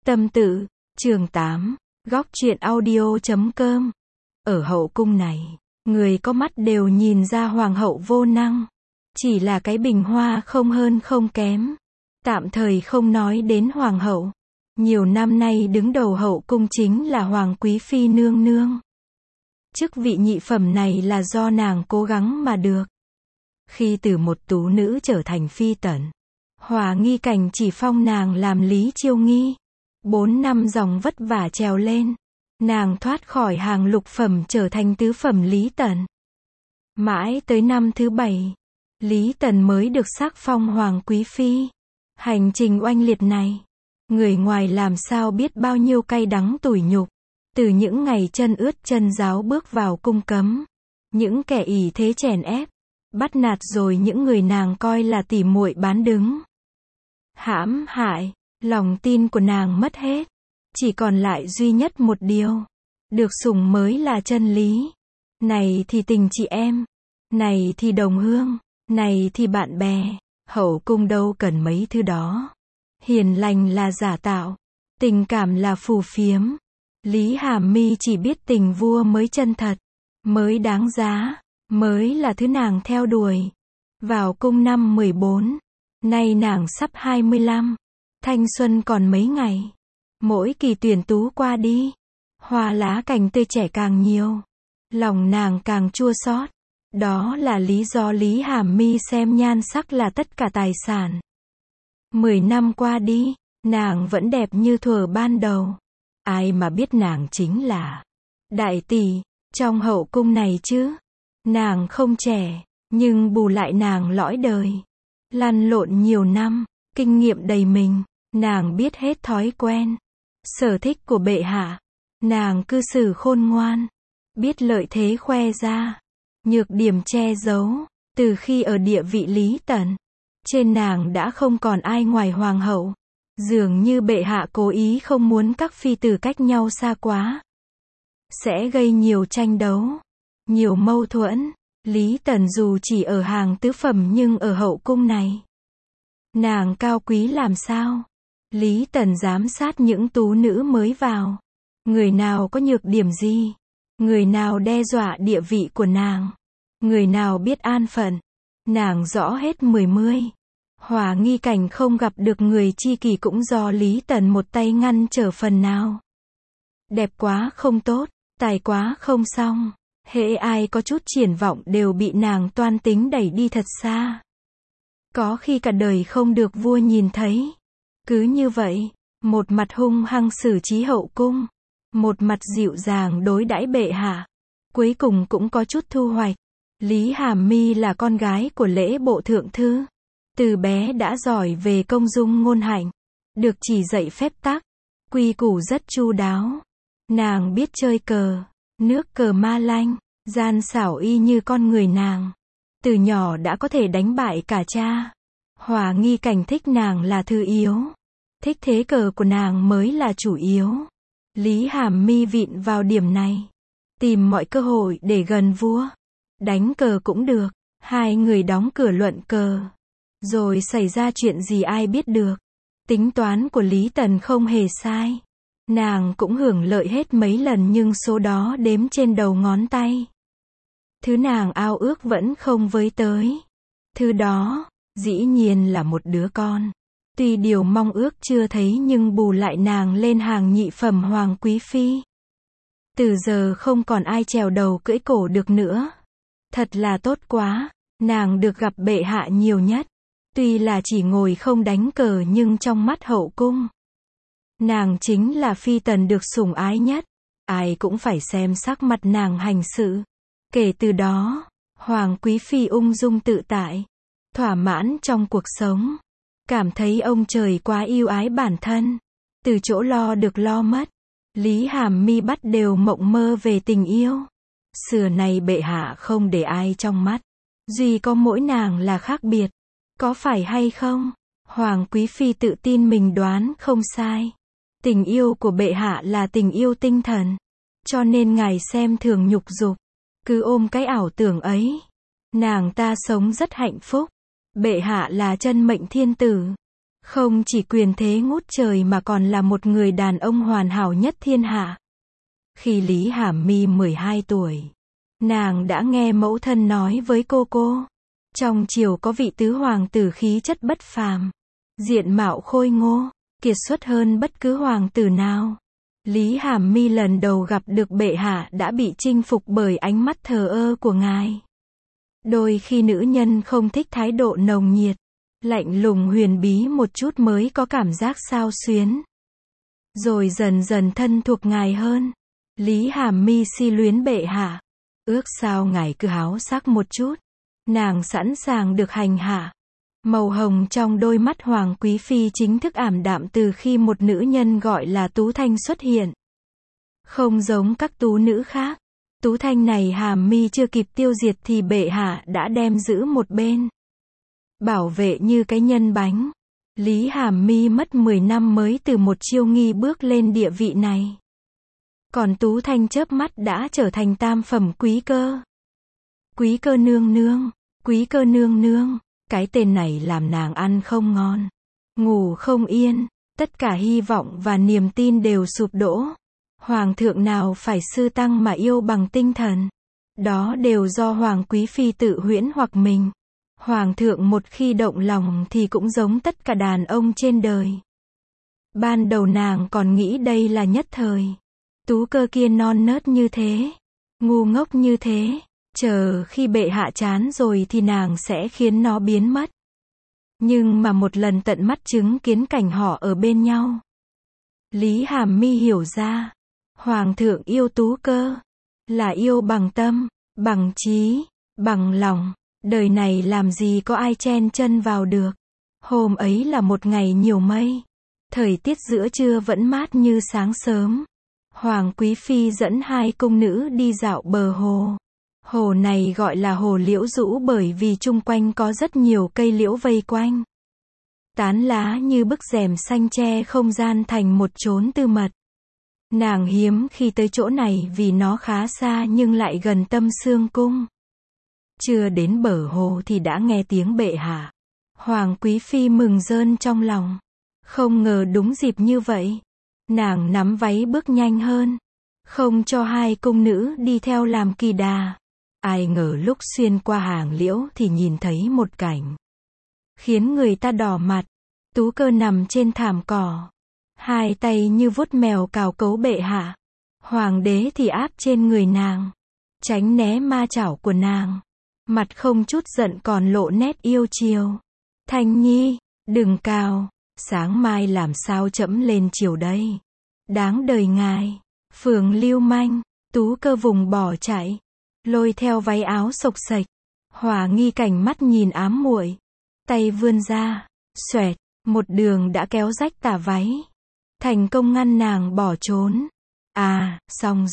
Tâm tự, chương 8, góc truyện audio.com. Ở hậu cung này, người có mắt đều nhìn ra hoàng hậu vô năng. Chỉ là cái bình hoa không hơn không kém. Tạm thời không nói đến hoàng hậu. Nhiều năm nay đứng đầu hậu cung chính là hoàng quý phi nương nương. Chức vị nhị phẩm này là do nàng cố gắng mà được. Khi từ một tú nữ trở thành phi tần, Hòa Nghi Cảnh chỉ phong nàng làm Lý Chiêu Nghi. 4 năm dòng vất vả trèo lên, nàng thoát khỏi hàng lục phẩm trở thành tứ phẩm Lý Tần. Mãi tới năm thứ 7, Lý Tần mới được sắc phong hoàng quý phi. Hành trình oanh liệt này, người ngoài làm sao biết bao nhiêu cay đắng tủi nhục. Từ những ngày chân ướt chân ráo bước vào cung cấm, những kẻ ỷ thế chèn ép, bắt nạt rồi những người nàng coi là tỉ muội bán đứng. Hãm hại, lòng tin của nàng mất hết. Chỉ còn lại duy nhất một điều. Được sủng mới là chân lý. Này thì tình chị em. Này thì đồng hương. Này thì bạn bè. Hậu cung đâu cần mấy thứ đó. Hiền lành là giả tạo. Tình cảm là phù phiếm. Lý Hàm My chỉ biết tình vua mới chân thật. Mới đáng giá. Mới là thứ nàng theo đuổi. Vào cung năm 14. Nay nàng sắp 25. Thanh xuân còn mấy ngày. Mỗi kỳ tuyển tú qua đi, hoa lá cành tươi trẻ càng nhiều. Lòng nàng càng chua xót. Đó là lý do Lý Hàm My xem nhan sắc là tất cả tài sản. 10 năm qua đi, nàng vẫn đẹp như thuở ban đầu. Ai mà biết nàng chính là đại tỷ trong hậu cung này chứ. Nàng không trẻ, nhưng bù lại nàng lõi đời. Lăn lộn nhiều năm, kinh nghiệm đầy mình. Nàng biết hết thói quen, sở thích của bệ hạ. Nàng cư xử khôn ngoan, biết lợi thế khoe ra, nhược điểm che giấu. Từ khi ở địa vị Lý Tần, trên nàng đã không còn ai ngoài hoàng hậu. Dường như bệ hạ cố ý không muốn các phi tử cách nhau xa quá, sẽ gây nhiều tranh đấu, nhiều mâu thuẫn. Lý Tần dù chỉ ở hàng tứ phẩm nhưng ở hậu cung này, nàng cao quý làm sao? Lý Tần giám sát những tú nữ mới vào. Người nào có nhược điểm gì? Người nào đe dọa địa vị của nàng? Người nào biết an phận? Nàng rõ hết mười. Hòa Nghi Cảnh không gặp được người chi kỷ cũng do Lý Tần một tay ngăn trở phần nào. Đẹp quá không tốt, tài quá không xong. Hễ ai có chút triển vọng đều bị nàng toan tính đẩy đi thật xa. Có khi cả đời không được vua nhìn thấy. Cứ như vậy, một mặt hung hăng xử trí hậu cung, một mặt dịu dàng đối đãi bệ hạ, cuối cùng cũng có chút thu hoạch. Lý Hàm My là con gái của lễ bộ thượng thư, từ bé đã giỏi về công dung ngôn hạnh, được chỉ dạy phép tắc, quy củ rất chu đáo. Nàng biết chơi cờ, nước cờ ma lanh, gian xảo y như con người nàng. Từ nhỏ đã có thể đánh bại cả cha. Hòa Nghi Cảnh thích nàng là thứ yếu. Thích thế cờ của nàng mới là chủ yếu. Lý Hàm My vịn vào điểm này, tìm mọi cơ hội để gần vua. Đánh cờ cũng được. Hai người đóng cửa luận cờ. Rồi xảy ra chuyện gì ai biết được. Tính toán của Lý Tần không hề sai. Nàng cũng hưởng lợi hết mấy lần nhưng số đó đếm trên đầu ngón tay. Thứ nàng ao ước vẫn không với tới. Thứ đó, dĩ nhiên là một đứa con. Tuy điều mong ước chưa thấy nhưng bù lại nàng lên hàng nhị phẩm hoàng quý phi. Từ giờ không còn ai trèo đầu cưỡi cổ được nữa. Thật là tốt quá, nàng được gặp bệ hạ nhiều nhất. Tuy là chỉ ngồi không đánh cờ nhưng trong mắt hậu cung, nàng chính là phi tần được sủng ái nhất. Ai cũng phải xem sắc mặt nàng hành sự. Kể từ đó, hoàng quý phi ung dung tự tại, thỏa mãn trong cuộc sống. Cảm thấy ông trời quá yêu ái bản thân. Từ chỗ lo được lo mất, Lý Hàm My bắt đều mộng mơ về tình yêu. Xưa này bệ hạ không để ai trong mắt. Duy có mỗi nàng là khác biệt. Có phải hay không? Hoàng quý phi tự tin mình đoán không sai. Tình yêu của bệ hạ là tình yêu tinh thần. Cho nên ngài xem thường nhục dục. Cứ ôm cái ảo tưởng ấy. Nàng ta sống rất hạnh phúc. Bệ hạ là chân mệnh thiên tử. Không chỉ quyền thế ngút trời mà còn là một người đàn ông hoàn hảo nhất thiên hạ. Khi Lý Hàm My 12 tuổi, nàng đã nghe mẫu thân nói với cô, trong triều có vị tứ hoàng tử khí chất bất phàm, diện mạo khôi ngô, kiệt xuất hơn bất cứ hoàng tử nào. Lý Hàm My lần đầu gặp được bệ hạ đã bị chinh phục bởi ánh mắt thờ ơ của ngài. Đôi khi nữ nhân không thích thái độ nồng nhiệt, lạnh lùng huyền bí một chút mới có cảm giác xao xuyến. Rồi dần dần thân thuộc ngài hơn. Lý Hàm My si luyến bệ hạ. Ước sao ngài cứ háo sắc một chút, nàng sẵn sàng được hành hạ. Màu hồng trong đôi mắt Hoàng Quý Phi chính thức ảm đạm từ khi một nữ nhân gọi là Tú Thanh xuất hiện. Không giống các tú nữ khác, Tú Thanh này Hàm My chưa kịp tiêu diệt thì bệ hạ đã đem giữ một bên. Bảo vệ như cái nhân bánh. Lý Hàm My mất 10 năm mới từ một chiêu nghi bước lên địa vị này. Còn Tú Thanh chớp mắt đã trở thành tam phẩm quý cơ. Quý cơ nương nương, quý cơ nương nương, cái tên này làm nàng ăn không ngon, ngủ không yên, tất cả hy vọng và niềm tin đều sụp đổ. Hoàng thượng nào phải sư tăng mà yêu bằng tinh thần. Đó đều do Hoàng Quý Phi tự huyễn hoặc mình. Hoàng thượng một khi động lòng thì cũng giống tất cả đàn ông trên đời. Ban đầu nàng còn nghĩ đây là nhất thời. Tú cơ kia non nớt như thế, ngu ngốc như thế, chờ khi bệ hạ chán rồi thì nàng sẽ khiến nó biến mất. Nhưng mà một lần tận mắt chứng kiến cảnh họ ở bên nhau, Lý Hàm My hiểu ra, Hoàng thượng yêu Tú cơ, là yêu bằng tâm, bằng trí, bằng lòng, đời này làm gì có ai chen chân vào được. Hôm ấy là một ngày nhiều mây, thời tiết giữa trưa vẫn mát như sáng sớm. Hoàng Quý Phi dẫn hai cung nữ đi dạo bờ hồ. Hồ này gọi là hồ Liễu Dũ bởi vì chung quanh có rất nhiều cây liễu vây quanh. Tán lá như bức rèm xanh che không gian thành một chốn tư mật. Nàng hiếm khi tới chỗ này vì nó khá xa nhưng lại gần Tâm Xương Cung. Chưa đến bờ hồ thì đã nghe tiếng bệ hạ. Hoàng Quý Phi mừng rơn trong lòng. Không ngờ đúng dịp như vậy. Nàng nắm váy bước nhanh hơn, không cho hai cung nữ đi theo làm kỳ đà. Ai ngờ lúc xuyên qua hàng liễu thì nhìn thấy một cảnh khiến người ta đỏ mặt. Tú cơ nằm trên thảm cỏ, hai tay như vuốt mèo cào cấu bệ hạ. Hoàng đế thì áp trên người nàng, tránh né ma chảo của nàng. Mặt không chút giận còn lộ nét yêu chiều. Thanh nhi, đừng cào. Sáng mai làm sao trẫm lên chiều đây? Đáng đời ngài. Phường lưu manh. Tú cơ vùng bỏ chạy, lôi theo váy áo xộc xệch. Hỏa Nghi Cảnh mắt nhìn ám muội, tay vươn ra, xoẹt, một đường đã kéo rách tà váy, thành công ngăn nàng bỏ trốn. À, xong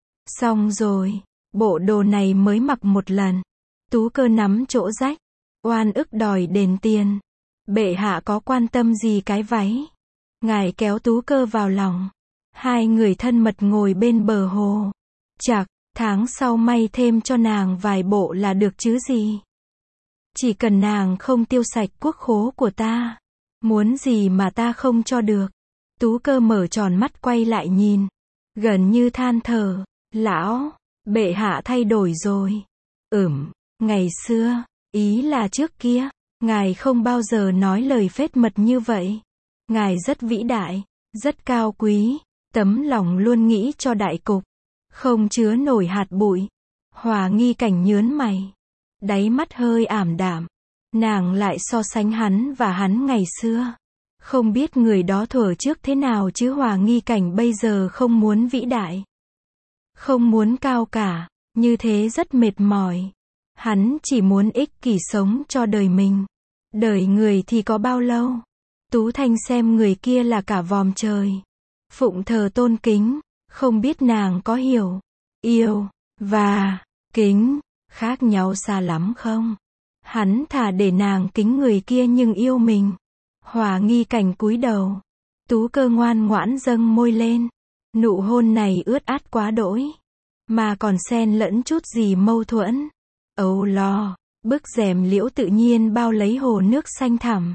rồi, bộ đồ này mới mặc một lần. Tú cơ nắm chỗ rách, oan ức đòi đền tiền. Bệ hạ có quan tâm gì cái váy? Ngài kéo Tú cơ vào lòng. Hai người thân mật ngồi bên bờ hồ. Chạc, tháng sau may thêm cho nàng vài bộ là được chứ gì. Chỉ cần nàng không tiêu sạch quốc khố của ta. Muốn gì mà ta không cho được. Tú cơ mở tròn mắt quay lại nhìn. Gần như than thở. Lão, bệ hạ thay đổi rồi. Ngày xưa, ý là trước kia. Ngài không bao giờ nói lời phết mật như vậy. Ngài rất vĩ đại, rất cao quý, tấm lòng luôn nghĩ cho đại cục, không chứa nổi hạt bụi. Hỏa Nghi Cảnh nhớn mày, đáy mắt hơi ảm đạm. Nàng lại so sánh hắn và hắn ngày xưa. Không biết người đó thuở trước thế nào chứ Hỏa Nghi Cảnh bây giờ không muốn vĩ đại, không muốn cao cả, như thế rất mệt mỏi. Hắn chỉ muốn ích kỷ sống cho đời mình. Đời người thì có bao lâu? Tú Thanh xem người kia là cả vòm trời, phụng thờ tôn kính, không biết nàng có hiểu, yêu, và kính, khác nhau xa lắm không? Hắn thà để nàng kính người kia nhưng yêu mình. Hỏa Nghi Cảnh cúi đầu, Tú cơ ngoan ngoãn dâng môi lên. Nụ hôn này ướt át quá đỗi, mà còn xen lẫn chút gì mâu thuẫn. Âu lo, bức rèm liễu tự nhiên bao lấy hồ nước xanh thẳm.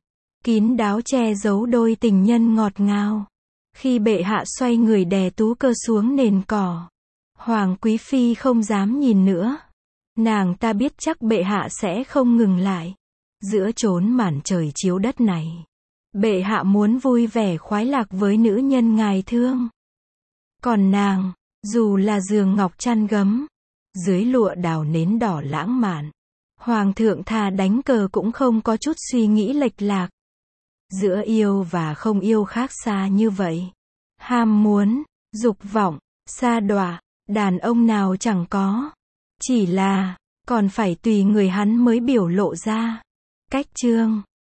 kín đáo che giấu đôi tình nhân ngọt ngào. Khi bệ hạ xoay người đè tú cơ xuống nền cỏ, Hoàng quý phi không dám nhìn nữa. Nàng ta biết chắc bệ hạ sẽ không ngừng lại. Giữa chốn màn trời chiếu đất này, bệ hạ muốn vui vẻ khoái lạc với nữ nhân ngài thương. Còn nàng, dù là giường ngọc chăn gấm, dưới lụa đào nến đỏ lãng mạn, Hoàng thượng thà đánh cờ cũng không có chút suy nghĩ lệch lạc. Giữa yêu và không yêu khác xa như vậy. Ham muốn, dục vọng, sa đọa, đàn ông nào chẳng có. Chỉ là, còn phải tùy người hắn mới biểu lộ ra. Cách chương